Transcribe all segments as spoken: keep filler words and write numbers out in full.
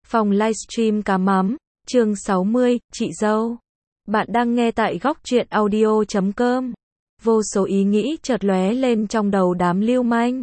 Phòng livestream cá mắm, chương sáu mươi, chị dâu. Bạn đang nghe tại góc truyện audio chấm com. Vô số ý nghĩ chợt lóe lên trong đầu đám lưu manh.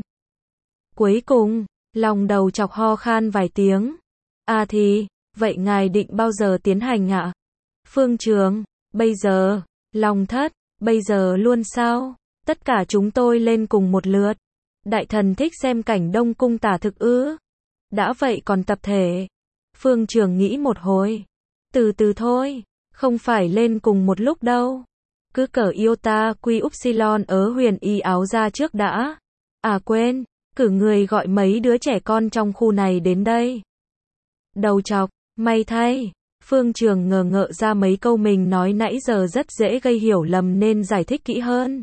Cuối cùng, lòng đầu chọc ho khan vài tiếng. À thì, vậy ngài định bao giờ tiến hành ạ? Phương Trường, bây giờ, Long Thất, bây giờ luôn sao? Tất cả chúng tôi lên cùng một lượt. Đại thần thích xem cảnh Đông Cung tả thực ư? Đã vậy còn tập thể. Phương Trường nghĩ một hồi. Từ từ thôi, không phải lên cùng một lúc đâu. Cứ cởi iota quy upsilon ớ huyền y áo ra trước đã. À quên, cử người gọi mấy đứa trẻ con trong khu này đến đây. Đầu chọc, may thay. Phương Trường ngờ ngợ ra mấy câu mình nói nãy giờ rất dễ gây hiểu lầm nên giải thích kỹ hơn.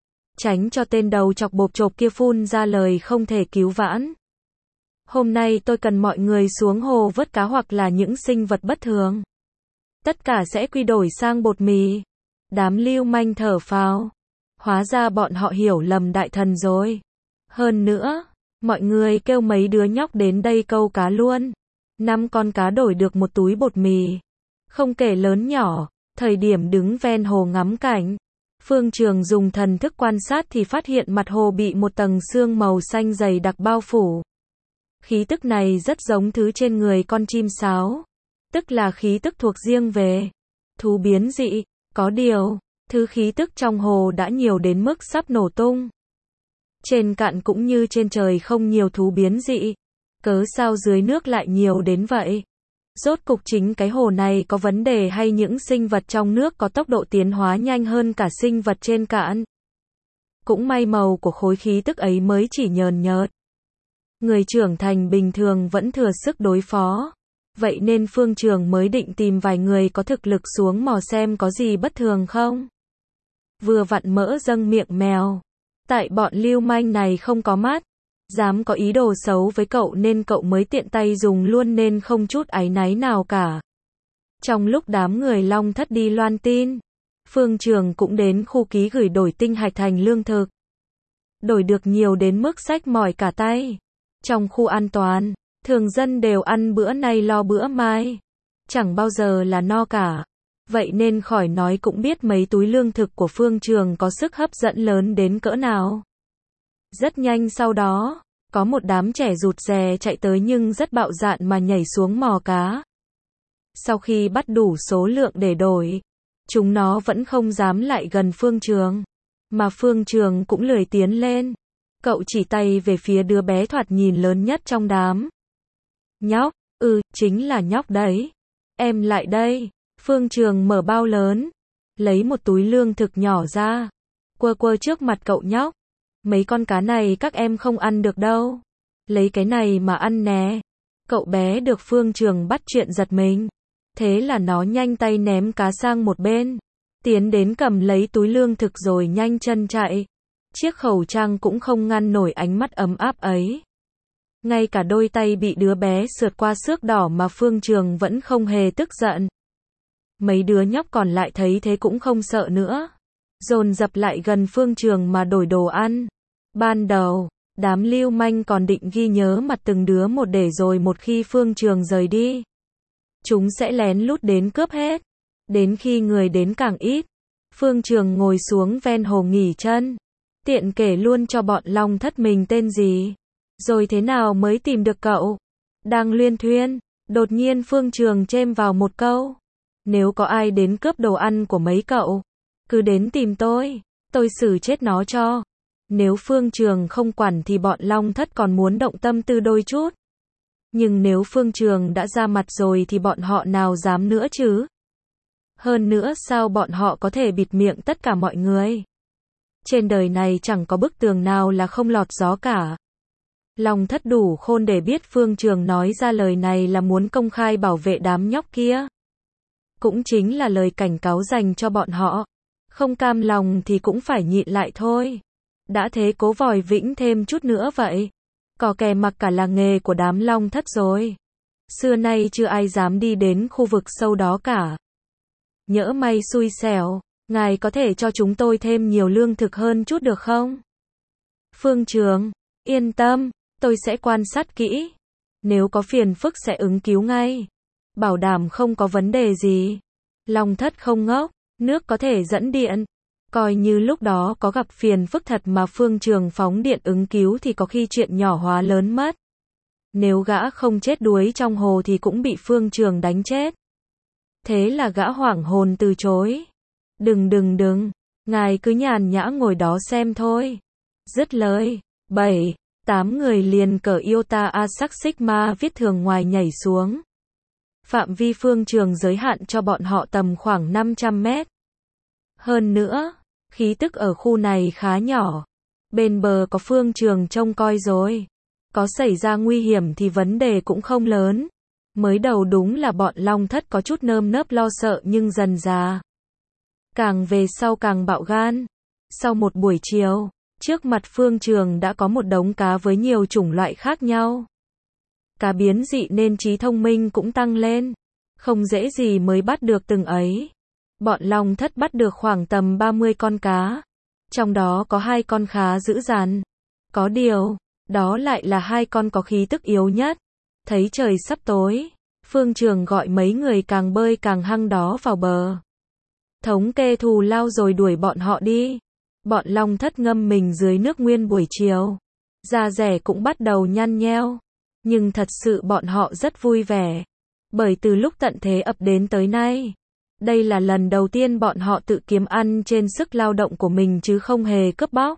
Tránh cho tên đầu chọc bộp chộp kia phun ra lời không thể cứu vãn. Hôm nay tôi cần mọi người xuống hồ vớt cá hoặc là những sinh vật bất thường. Tất cả sẽ quy đổi sang bột mì. Đám lưu manh thở phào. Hóa ra bọn họ hiểu lầm đại thần rồi. Hơn nữa, mọi người kêu mấy đứa nhóc đến đây câu cá luôn. Năm con cá đổi được một túi bột mì. Không kể lớn nhỏ, thời điểm đứng ven hồ ngắm cảnh. Phương Trường dùng thần thức quan sát thì phát hiện mặt hồ bị một tầng sương màu xanh dày đặc bao phủ. Khí tức này rất giống thứ trên người con chim sáo. Tức là khí tức thuộc riêng về thú biến dị. Có điều, thứ khí tức trong hồ đã nhiều đến mức sắp nổ tung. Trên cạn cũng như trên trời không nhiều thú biến dị. Cớ sao dưới nước lại nhiều đến vậy? Rốt cục chính cái hồ này có vấn đề hay những sinh vật trong nước có tốc độ tiến hóa nhanh hơn cả sinh vật trên cạn? Cũng may màu của khối khí tức ấy mới chỉ nhờn nhợt. Người trưởng thành bình thường vẫn thừa sức đối phó. Vậy nên Phương Trường mới định tìm vài người có thực lực xuống mò xem có gì bất thường không. Vừa vặn mỡ dâng miệng mèo. Tại bọn lưu manh này không có mắt. Dám có ý đồ xấu với cậu nên cậu mới tiện tay dùng luôn nên không chút áy náy nào cả. Trong lúc đám người Long Thất đi loan tin, Phương Trường cũng đến khu ký gửi đổi tinh hạch thành lương thực. Đổi được nhiều đến mức xách mỏi cả tay. Trong khu an toàn, thường dân đều ăn bữa nay lo bữa mai. Chẳng bao giờ là no cả. Vậy nên khỏi nói cũng biết mấy túi lương thực của Phương Trường có sức hấp dẫn lớn đến cỡ nào. Rất nhanh sau đó, có một đám trẻ rụt rè chạy tới nhưng rất bạo dạn mà nhảy xuống mò cá. Sau khi bắt đủ số lượng để đổi, chúng nó vẫn không dám lại gần Phương Trường. Mà Phương Trường cũng lười tiến lên. Cậu chỉ tay về phía đứa bé thoạt nhìn lớn nhất trong đám. Nhóc, ừ, chính là nhóc đấy. Em lại đây. Phương Trường mở bao lớn, lấy một túi lương thực nhỏ ra, quơ quơ trước mặt cậu nhóc. Mấy con cá này các em không ăn được đâu. Lấy cái này mà ăn nè. Cậu bé được Phương Trường bắt chuyện giật mình. Thế là nó nhanh tay ném cá sang một bên. Tiến đến cầm lấy túi lương thực rồi nhanh chân chạy. Chiếc khẩu trang cũng không ngăn nổi ánh mắt ấm áp ấy. Ngay cả đôi tay bị đứa bé sượt qua xước đỏ mà Phương Trường vẫn không hề tức giận. Mấy đứa nhóc còn lại thấy thế cũng không sợ nữa. Dồn dập lại gần Phương Trường mà đổi đồ ăn. Ban đầu, đám lưu manh còn định ghi nhớ mặt từng đứa một để rồi một khi Phương Trường rời đi, chúng sẽ lén lút đến cướp hết. Đến khi người đến càng ít, Phương Trường ngồi xuống ven hồ nghỉ chân. Tiện kể luôn cho bọn Long Thất mình tên gì, rồi thế nào mới tìm được cậu. Đang luyên thuyên, đột nhiên Phương Trường chêm vào một câu. Nếu có ai đến cướp đồ ăn của mấy cậu, cứ đến tìm tôi, tôi xử chết nó cho. Nếu Phương Trường không quản thì bọn Long Thất còn muốn động tâm tư đôi chút. Nhưng nếu Phương Trường đã ra mặt rồi thì bọn họ nào dám nữa chứ. Hơn nữa sao bọn họ có thể bịt miệng tất cả mọi người. Trên đời này chẳng có bức tường nào là không lọt gió cả. Long Thất đủ khôn để biết Phương Trường nói ra lời này là muốn công khai bảo vệ đám nhóc kia. Cũng chính là lời cảnh cáo dành cho bọn họ. Không cam lòng thì cũng phải nhịn lại thôi. Đã thế cố vòi vĩnh thêm chút nữa vậy. Cò kè mặc cả là nghề của đám Long Thất rồi. Xưa nay chưa ai dám đi đến khu vực sâu đó cả. Nhỡ may xui xẻo, ngài có thể cho chúng tôi thêm nhiều lương thực hơn chút được không? Phương Trường, yên tâm, tôi sẽ quan sát kỹ. Nếu có phiền phức sẽ ứng cứu ngay. Bảo đảm không có vấn đề gì. Long Thất không ngốc, nước có thể dẫn điện. Coi như lúc đó có gặp phiền phức thật mà Phương Trường phóng điện ứng cứu thì có khi chuyện nhỏ hóa lớn mất. Nếu gã không chết đuối trong hồ thì cũng bị Phương Trường đánh chết. Thế là gã hoảng hồn từ chối. Đừng đừng đừng, ngài cứ nhàn nhã ngồi đó xem thôi. Dứt lời, bảy, tám người liền cởi Iota Asac Sigma viết thường ngoài nhảy xuống. Phạm vi Phương Trường giới hạn cho bọn họ tầm khoảng năm trăm mét. Hơn nữa, khí tức ở khu này khá nhỏ. Bên bờ có Phương Trường trông coi rồi. Có xảy ra nguy hiểm thì vấn đề cũng không lớn. Mới đầu đúng là bọn Long Thất có chút nơm nớp lo sợ nhưng dần dà. Càng về sau càng bạo gan. Sau một buổi chiều, trước mặt Phương Trường đã có một đống cá với nhiều chủng loại khác nhau. Cá biến dị nên trí thông minh cũng tăng lên. Không dễ gì mới bắt được từng ấy. Bọn Long Thất bắt được khoảng tầm ba mươi con cá. Trong đó có hai con khá dữ dằn. Có điều, đó lại là hai con có khí tức yếu nhất. Thấy trời sắp tối, Phương Trường gọi mấy người càng bơi càng hăng đó vào bờ. Thống kê thù lao rồi đuổi bọn họ đi. Bọn Long Thất ngâm mình dưới nước nguyên buổi chiều. Da rẻ cũng bắt đầu nhăn nheo. Nhưng thật sự bọn họ rất vui vẻ. Bởi từ lúc tận thế ập đến tới nay, đây là lần đầu tiên bọn họ tự kiếm ăn trên sức lao động của mình chứ không hề cướp bóc.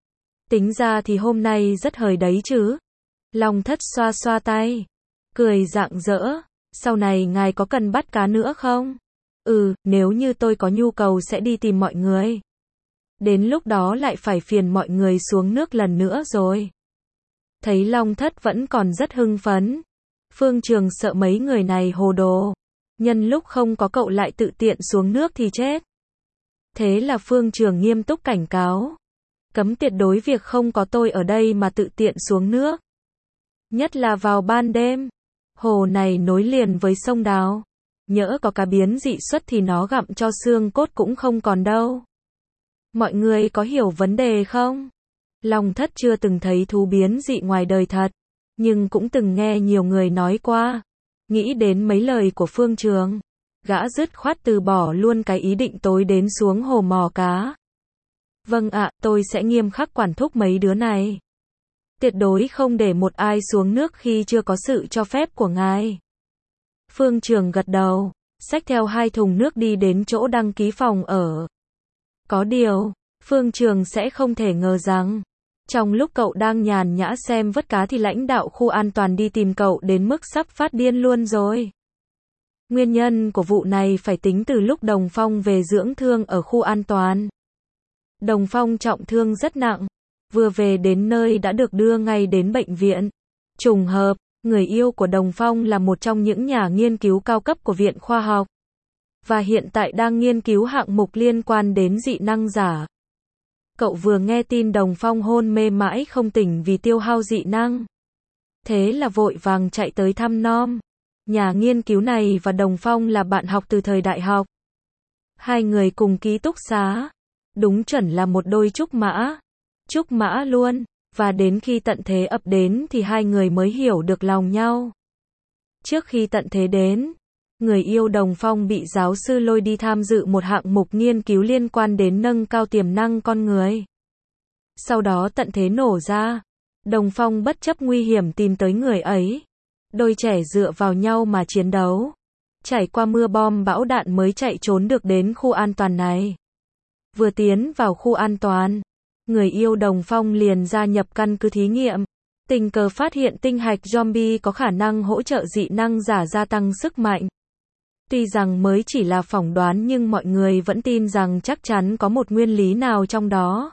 Tính ra thì hôm nay rất hời đấy chứ. Long Thất xoa xoa tay, cười rạng rỡ. Sau này ngài có cần bắt cá nữa không? Ừ, nếu như tôi có nhu cầu sẽ đi tìm mọi người. Đến lúc đó lại phải phiền mọi người xuống nước lần nữa rồi. Thấy Long Thất vẫn còn rất hưng phấn. Phương Trường sợ mấy người này hồ đồ. Nhân lúc không có cậu lại tự tiện xuống nước thì chết. Thế là Phương Trường nghiêm túc cảnh cáo. Cấm tuyệt đối việc không có tôi ở đây mà tự tiện xuống nước. Nhất là vào ban đêm. Hồ này nối liền với sông Đào. Nhỡ có cá biến dị xuất thì nó gặm cho xương cốt cũng không còn đâu. Mọi người có hiểu vấn đề không? Long Thất chưa từng thấy thú biến dị ngoài đời thật. Nhưng cũng từng nghe nhiều người nói qua. Nghĩ đến mấy lời của Phương Trường. Gã dứt khoát từ bỏ luôn cái ý định tối đến xuống hồ mò cá. Vâng ạ, tôi sẽ nghiêm khắc quản thúc mấy đứa này. Tuyệt đối không để một ai xuống nước khi chưa có sự cho phép của ngài. Phương Trường gật đầu, xách theo hai thùng nước đi đến chỗ đăng ký phòng ở. Có điều, Phương Trường sẽ không thể ngờ rằng, trong lúc cậu đang nhàn nhã xem vớt cá thì lãnh đạo khu an toàn đi tìm cậu đến mức sắp phát điên luôn rồi. Nguyên nhân của vụ này phải tính từ lúc Đồng Phong về dưỡng thương ở khu an toàn. Đồng Phong trọng thương rất nặng, vừa về đến nơi đã được đưa ngay đến bệnh viện. Trùng hợp, người yêu của Đồng Phong là một trong những nhà nghiên cứu cao cấp của Viện Khoa học. Và hiện tại đang nghiên cứu hạng mục liên quan đến dị năng giả. Cậu vừa nghe tin Đồng Phong hôn mê mãi không tỉnh vì tiêu hao dị năng. Thế là vội vàng chạy tới thăm nom. Nhà nghiên cứu này và Đồng Phong là bạn học từ thời đại học. Hai người cùng ký túc xá. Đúng chuẩn là một đôi trúc mã. Trúc mã luôn. Và đến khi tận thế ập đến thì hai người mới hiểu được lòng nhau. Trước khi tận thế đến, người yêu Đồng Phong bị giáo sư lôi đi tham dự một hạng mục nghiên cứu liên quan đến nâng cao tiềm năng con người. Sau đó tận thế nổ ra, Đồng Phong bất chấp nguy hiểm tìm tới người ấy. Đôi trẻ dựa vào nhau mà chiến đấu. Trải qua mưa bom bão đạn mới chạy trốn được đến khu an toàn này. Vừa tiến vào khu an toàn, người yêu Đồng Phong liền gia nhập căn cứ thí nghiệm. Tình cờ phát hiện tinh hạch zombie có khả năng hỗ trợ dị năng giả gia tăng sức mạnh. Tuy rằng mới chỉ là phỏng đoán nhưng mọi người vẫn tin rằng chắc chắn có một nguyên lý nào trong đó.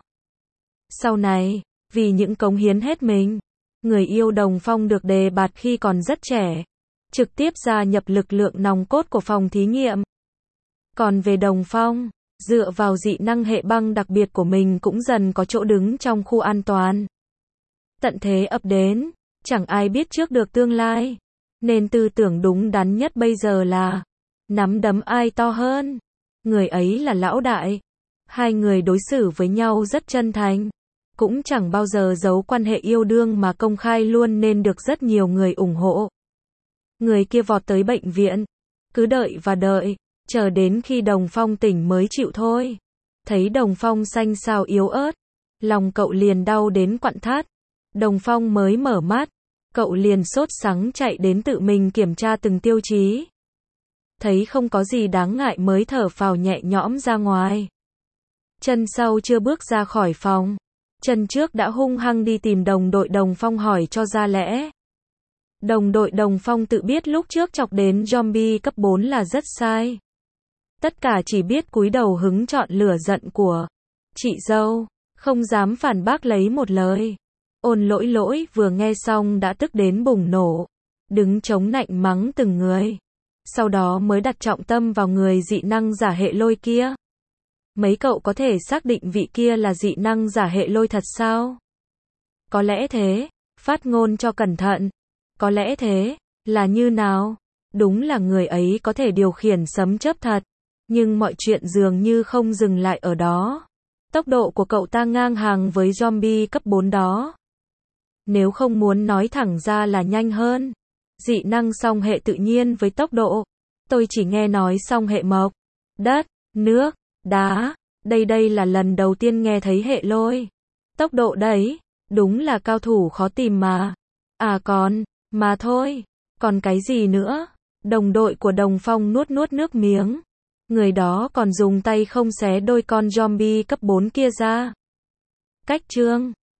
Sau này, vì những cống hiến hết mình, người yêu Đồng Phong được đề bạt khi còn rất trẻ, trực tiếp gia nhập lực lượng nòng cốt của phòng thí nghiệm. Còn về Đồng Phong, dựa vào dị năng hệ băng đặc biệt của mình cũng dần có chỗ đứng trong khu an toàn. Tận thế ập đến, chẳng ai biết trước được tương lai, nên tư tưởng đúng đắn nhất bây giờ là nắm đấm ai to hơn, người ấy là lão đại. Hai người đối xử với nhau rất chân thành. cũng chẳng bao giờ giấu quan hệ yêu đương mà công khai luôn nên được rất nhiều người ủng hộ. Người kia vọt tới bệnh viện, cứ đợi và đợi, chờ đến khi Đồng Phong tỉnh mới chịu thôi. Thấy Đồng Phong xanh xao yếu ớt, lòng cậu liền đau đến quặn thắt. Đồng Phong mới mở mắt, cậu liền sốt sắng chạy đến tự mình kiểm tra từng tiêu chí. Thấy không có gì đáng ngại mới thở phào nhẹ nhõm ra ngoài. Chân sau chưa bước ra khỏi phòng, chân trước đã hung hăng đi tìm đồng đội Đồng Phong hỏi cho ra lẽ. Đồng đội Đồng Phong tự biết lúc trước chọc đến zombie cấp bốn là rất sai. Tất cả chỉ biết cúi đầu hứng trọn lửa giận của chị dâu, không dám phản bác lấy một lời. Ôn lỗi lỗi vừa nghe xong đã tức đến bùng nổ, đứng chống nạnh mắng từng người. Sau đó mới đặt trọng tâm vào người dị năng giả hệ lôi kia. Mấy cậu có thể xác định vị kia là dị năng giả hệ lôi thật sao? Có lẽ thế, phát ngôn cho cẩn thận. Có lẽ thế, là như nào? Đúng là người ấy có thể điều khiển sấm chớp thật. Nhưng mọi chuyện dường như không dừng lại ở đó. Tốc độ của cậu ta ngang hàng với zombie cấp bốn đó. Nếu không muốn nói thẳng ra là nhanh hơn. Dị năng song hệ tự nhiên với tốc độ. Tôi chỉ nghe nói song hệ mộc, đất, nước, đá. Đây đây là lần đầu tiên nghe thấy hệ lôi. Tốc độ đấy, đúng là cao thủ khó tìm mà. À còn, mà thôi, còn cái gì nữa? Đồng đội của Đồng Phong nuốt nuốt nước miếng. Người đó còn dùng tay không xé đôi con zombie cấp bốn kia ra. Cách chương